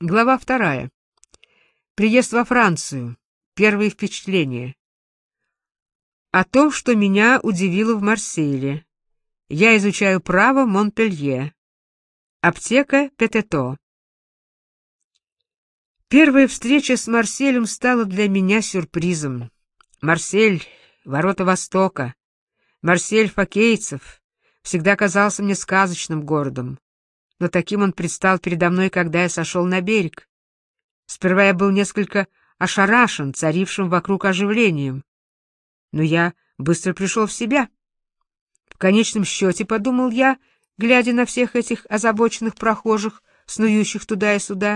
Глава 2. Приезд во Францию. Первые впечатления. О том, что меня удивило в Марселе. Я изучаю право в Монпелье. Аптека Петето. Первая встреча с Марселем стала для меня сюрпризом. Марсель — ворота Востока. Марсель фокейцев всегда казался мне сказочным городом. Но таким он предстал передо мной, когда я сошел на берег. Сперва я был несколько ошарашен царившим вокруг оживлением. Но я быстро пришел в себя. В конечном счете, подумал я, глядя на всех этих озабоченных прохожих, снующих туда и сюда,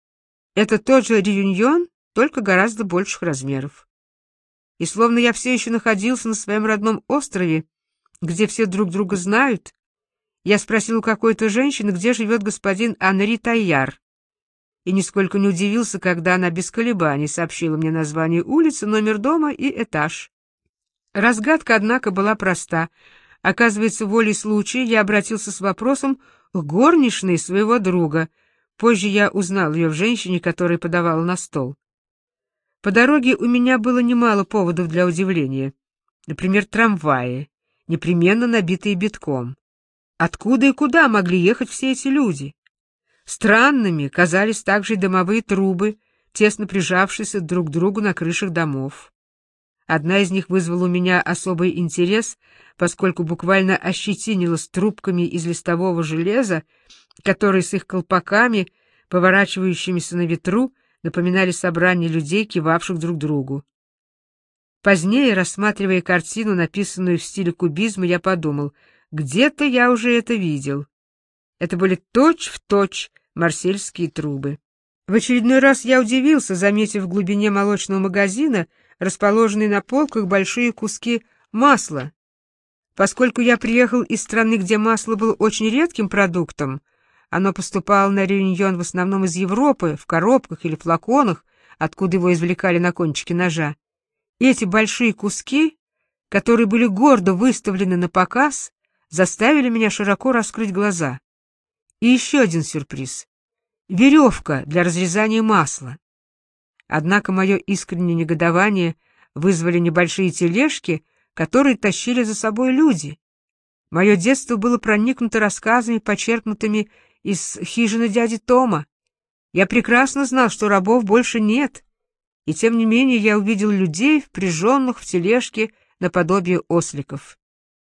это тот же Реюньон, только гораздо больших размеров. И словно я все еще находился на своем родном острове, где все друг друга знают, я спросил у какой-то женщины, где живет господин Анри Тайяр, и нисколько не удивился, когда она без колебаний сообщила мне название улицы, номер дома и этаж. Разгадка, однако, была проста. Оказывается, волей случая я обратился с вопросом к горничной своего друга. Позже я узнал ее в женщине, которая подавала на стол. По дороге у меня было немало поводов для удивления. Например, трамваи, непременно набитые битком. Откуда и куда могли ехать все эти люди? Странными казались также и дымовые трубы, тесно прижавшиеся друг к другу на крышах домов. Одна из них вызвала у меня особый интерес, поскольку буквально ощетинилась трубками из листового железа, которые с их колпаками, поворачивающимися на ветру, напоминали собрание людей, кивавших друг другу. Позднее, рассматривая картину, написанную в стиле кубизма, я подумал, где-то я уже это видел. Это были точь-в-точь марсельские трубы. В очередной раз я удивился, заметив в глубине молочного магазина расположенные на полках большие куски масла. Поскольку я приехал из страны, где масло было очень редким продуктом, оно поступало на Реюньон в основном из Европы, в коробках или флаконах, откуда его извлекали на кончике ножа. И эти большие куски, которые были гордо выставлены на показ, заставили меня широко раскрыть глаза. И еще один сюрприз — веревка для разрезания масла. Однако мое искреннее негодование вызвали небольшие тележки, которые тащили за собой люди. Мое детство было проникнуто рассказами, почерпнутыми из хижины дяди Тома. Я прекрасно знал, что рабов больше нет, и тем не менее я увидел людей, впряженных в тележки наподобие осликов.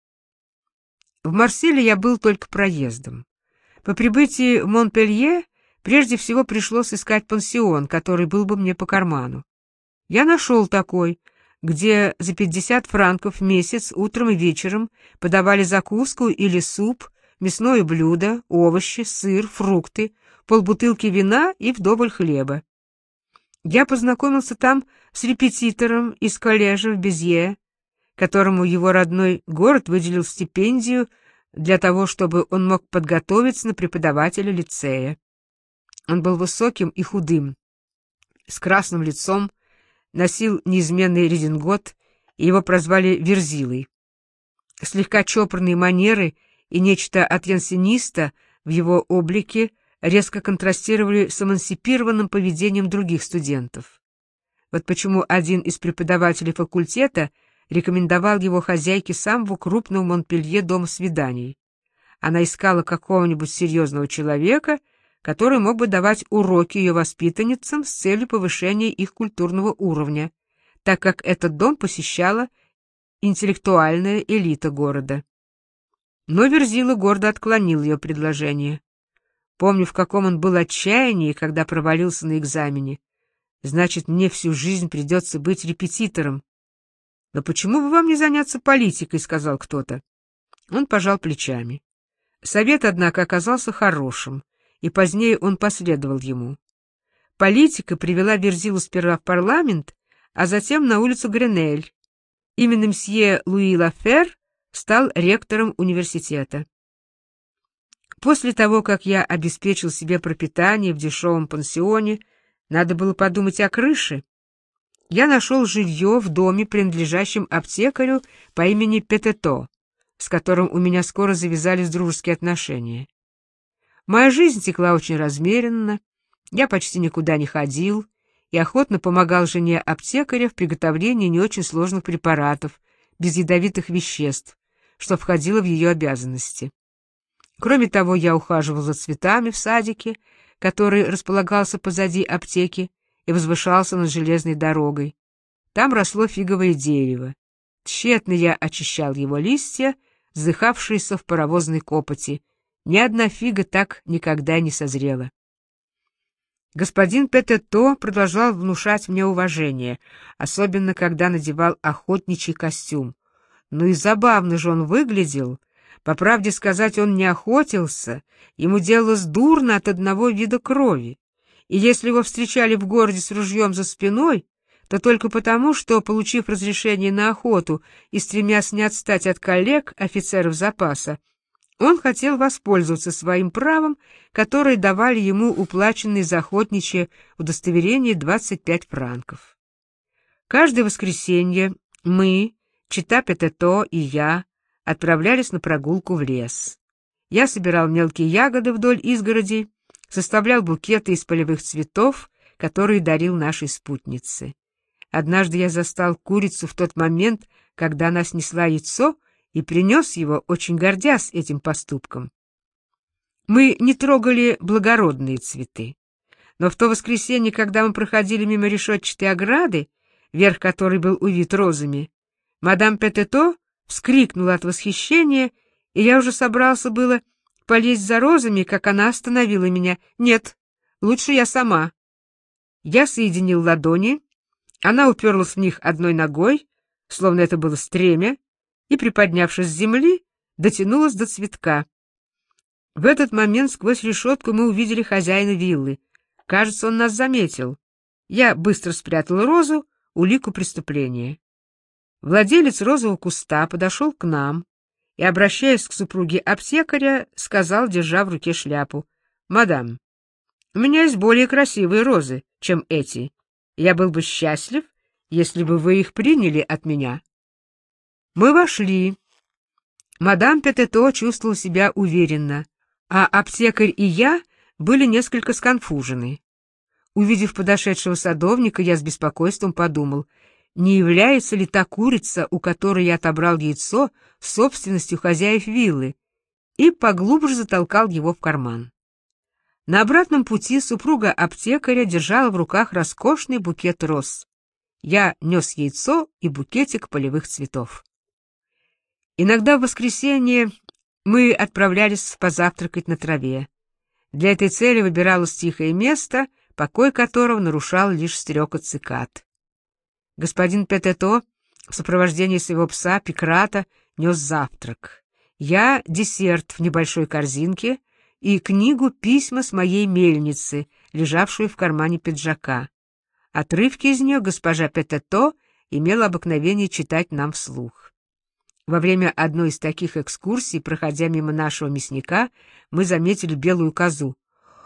В Марселе я был только проездом. По прибытии в Монпелье прежде всего пришлось искать пансион, который был бы мне по карману. Я нашел такой, где за 50 франков в месяц утром и вечером подавали закуску или суп, мясное блюдо, овощи, сыр, фрукты, полбутылки вина и вдоволь хлеба. Я познакомился там с репетитором из коллежа в Безье, которому его родной город выделил стипендию для того, чтобы он мог подготовиться на преподавателя лицея. Он был высоким и худым, с красным лицом, носил неизменный редингот, и его прозвали Верзилой. Слегка чопорные манеры и нечто от янсениста в его облике резко контрастировали с эмансипированным поведением других студентов. Вот почему один из преподавателей факультета рекомендовал его хозяйке самого крупного в Монпелье дома свиданий. Она искала какого-нибудь серьезного человека, который мог бы давать уроки ее воспитанницам с целью повышения их культурного уровня, так как этот дом посещала интеллектуальная элита города. Но Верзила гордо отклонил ее предложение. Помню, в каком он был отчаянии, когда провалился на экзамене. Значит, мне всю жизнь придется быть репетитором. «Но почему бы вам не заняться политикой?» — сказал кто-то. Он пожал плечами. Совет, однако, оказался хорошим, и позднее он последовал ему. Политика привела Верзилу сперва в парламент, а затем на улицу Гренель. Именно мсье Луи Лафер стал ректором университета. После того, как я обеспечил себе пропитание в дешевом пансионе, надо было подумать о крыше. Я нашел жилье в доме, принадлежащем аптекарю по имени Петето, с которым у меня скоро завязались дружеские отношения. Моя жизнь текла очень размеренно, Я почти никуда не ходил и охотно помогал жене аптекаря в приготовлении не очень сложных препаратов, без ядовитых веществ, что входило в ее обязанности. Кроме того, я ухаживал за цветами в садике, который располагался позади аптеки и возвышался над железной дорогой. Там росло фиговое дерево. Тщетно я очищал его листья, вздыхавшиеся в паровозной копоти. Ни одна фига так никогда не созрела. Господин Петето продолжал внушать мне уважение, особенно когда надевал охотничий костюм. Ну и забавно же он выглядел. По правде сказать, он не охотился, ему делалось дурно от одного вида крови. И если его встречали в городе с ружьем за спиной, то только потому, что, получив разрешение на охоту и стремясь не отстать от коллег, офицеров запаса, он хотел воспользоваться своим правом, которое давали ему уплаченные за охотничье удостоверение 25 франков. Каждое воскресенье мы, чета Петето и я, отправлялись на прогулку в лес. Я собирал мелкие ягоды вдоль изгородей, составлял букеты из полевых цветов, которые дарил нашей спутнице. Однажды я застал курицу в тот момент, когда она снесла яйцо, и принес его, очень гордясь этим поступком. Мы не трогали благородные цветы, но в то воскресенье, когда мы проходили мимо решетчатой ограды, верх которой был увит розами, мадам Петето вскрикнула от восхищения, и я уже собрался было полезть за розами, как она остановила меня. «Нет, лучше я сама». Я соединил ладони, она уперлась в них одной ногой, словно это было стремя, и, приподнявшись с земли, дотянулась до цветка. В этот момент сквозь решетку мы увидели хозяина виллы. Кажется, он нас заметил. Я быстро спрятал розу, улику преступления. Владелец розового куста подошел к нам и, обращаясь к супруге аптекаря, сказал, держа в руке шляпу: «Мадам, у меня есть более красивые розы, чем эти. Я был бы счастлив, если бы вы их приняли от меня». Мы вошли. Мадам Петето чувствовала себя уверенно, а аптекарь и я были несколько сконфужены. Увидев подошедшего садовника, я с беспокойством подумал, не является ли та курица, у которой я отобрал яйцо, собственностью хозяев виллы, и поглубже затолкал его в карман. На обратном пути супруга аптекаря держала в руках роскошный букет роз. Я нес яйцо и букетик полевых цветов. Иногда в воскресенье мы отправлялись позавтракать на траве. Для этой цели выбиралось тихое место, покой которого нарушал лишь стрекот цикад. Господин Петето в сопровождении своего пса Пикрата нес завтрак. Я — десерт в небольшой корзинке и книгу «Письма с моей мельницы», лежавшую в кармане пиджака. Отрывки из нее госпожа Петето имела обыкновение читать нам вслух. Во время одной из таких экскурсий, проходя мимо нашего мясника, мы заметили белую козу.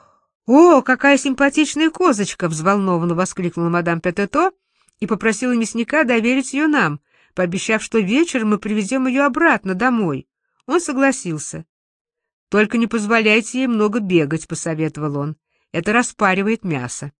«О, какая симпатичная козочка!» — взволнованно воскликнула мадам Петето и попросила мясника доверить ее нам, пообещав, что вечером мы привезем ее обратно домой. Он согласился. «Только не позволяйте ей много бегать», — посоветовал он. «Это распаривает мясо».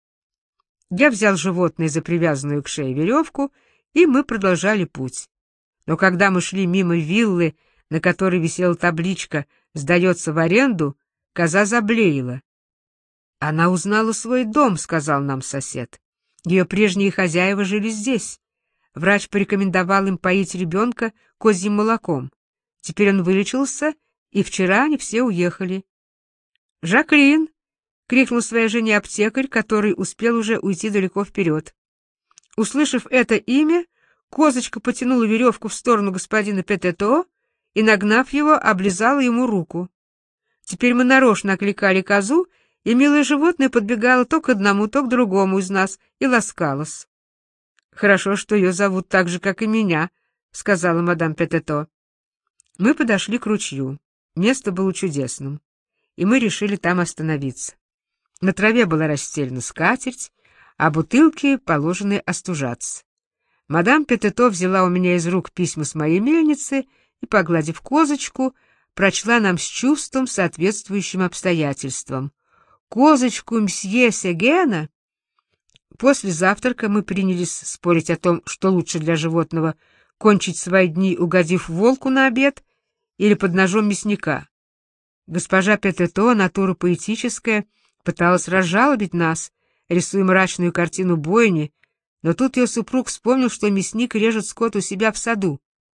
Я взял животное за привязанную к шее веревку, и мы продолжали путь. Но когда мы шли мимо виллы, на которой висела табличка «Сдается в аренду», коза заблеяла. «Она узнала свой дом», — сказал нам сосед. «Ее прежние хозяева жили здесь. Врач порекомендовал им поить ребенка козьим молоком. Теперь он вылечился, и вчера они все уехали». «Жаклин!» — крикнул своей жене аптекарь, который успел уже уйти далеко вперед. Услышав это имя, козочка потянула веревку в сторону господина Петето и, нагнав его, облизала ему руку. Теперь мы нарочно окликали козу, и милое животное подбегало то к одному, то к другому из нас и ласкалось. «Хорошо, что ее зовут так же, как и меня», — сказала мадам Петето. Мы подошли к ручью. Место было чудесным, и мы решили там остановиться. На траве была расстелена скатерть, а бутылки положены остужаться. Мадам Петето взяла у меня из рук письма с моей мельницы и, погладив козочку, прочла нам с чувством, соответствующим обстоятельствам. козочку мсье Сегена. После завтрака мы принялись спорить о том, что лучше для животного — кончить свои дни, угодив волку на обед, или под ножом мясника. Госпожа Петето, натура поэтическая, пыталась разжалобить нас, рисуя мрачную картину бойни, но тут ее супруг вспомнил, что мясник режет скот у себя в саду.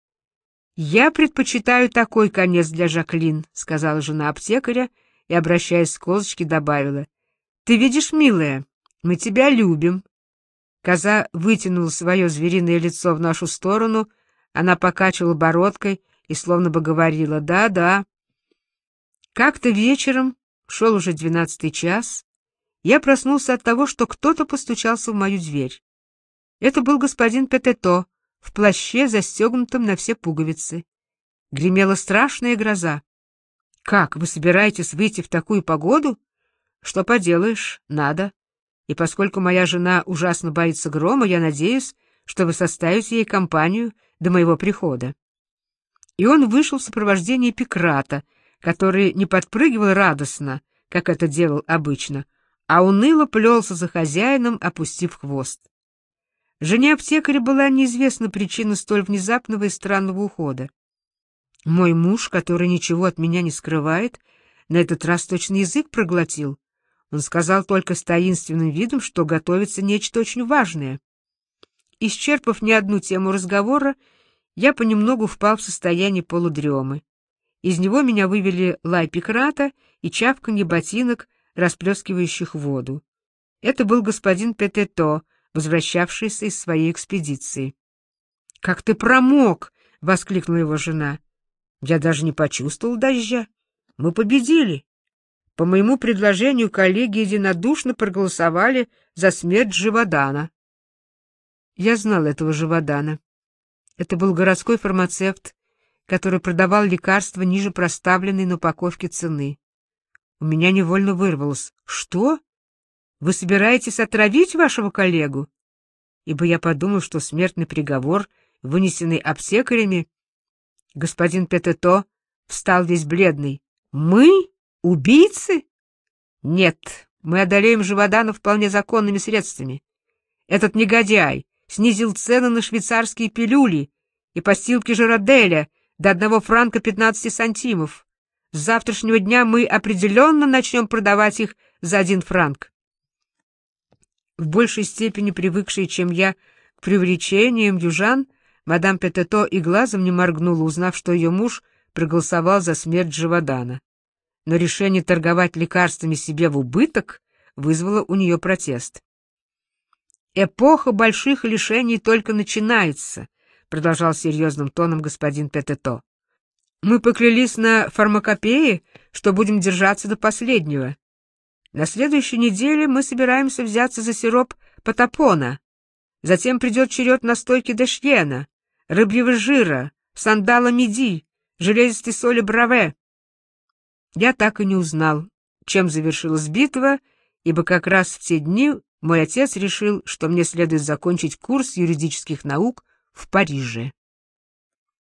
«Я предпочитаю такой конец для Жаклин», — сказала жена аптекаря и, обращаясь к козочке, добавила. «Ты видишь, милая, мы тебя любим». Коза вытянула свое звериное лицо в нашу сторону, она покачивала бородкой и словно бы говорила «да-да». Как-то вечером, шел уже 12-й час, я проснулся от того, что кто-то постучался в мою дверь. Это был господин Петето в плаще, застегнутом на все пуговицы. Гремела страшная гроза. «Как, вы собираетесь выйти в такую погоду?» «Что поделаешь, надо. И поскольку моя жена ужасно боится грома, я надеюсь, что вы составите ей компанию до моего прихода». И он вышел в сопровождении Пикрата, который не подпрыгивал радостно, как это делал обычно, а уныло плелся за хозяином, опустив хвост. Жене аптекаря была неизвестна причина столь внезапного и странного ухода. Мой муж, который ничего от меня не скрывает, на этот раз точно язык проглотил. Он сказал только с таинственным видом, что готовится нечто очень важное. Исчерпав не одну тему разговора, я понемногу впал в состояние полудремы. Из него меня вывели лай Пикрата и чавканье ботинок, расплескивающих воду. Это был господин Петето, возвращавшийся из своей экспедиции. «Как ты промок!» — воскликнула его жена. «Я даже не почувствовал дождя. Мы победили. По моему предложению коллеги единодушно проголосовали за смерть Живодана». Я знал этого Живодана. Это был городской фармацевт, который продавал лекарства ниже проставленной на упаковке цены. У меня невольно вырвалось: «Что? Вы собираетесь отравить вашего коллегу?» Ибо я подумал, что смертный приговор, вынесенный аптекарями... Господин Петето встал весь бледный. «Мы? Убийцы?» «Нет, мы одолеем Живодана вполне законными средствами. Этот негодяй снизил цены на швейцарские пилюли и постилки Жираделя до 1 франка 15 сантимов. С завтрашнего дня мы определенно начнем продавать их за 1 франк». В большей степени привыкшая, чем я, к преувеличениям южан, мадам Петето и глазом не моргнула, узнав, что ее муж проголосовал за смерть Живодана. Но решение торговать лекарствами себе в убыток вызвало у нее протест. «Эпоха больших лишений только начинается», — продолжал серьезным тоном господин Петето. «Мы поклялись на фармакопее, что будем держаться до последнего. На следующей неделе мы собираемся взяться за сироп Патапона. Затем придет черед настойки Дешьена, рыбьего жира, сандала миди, железистой соли браве». Я так и не узнал, чем завершилась битва, ибо как раз в те дни мой отец решил, что мне следует закончить курс юридических наук в Париже.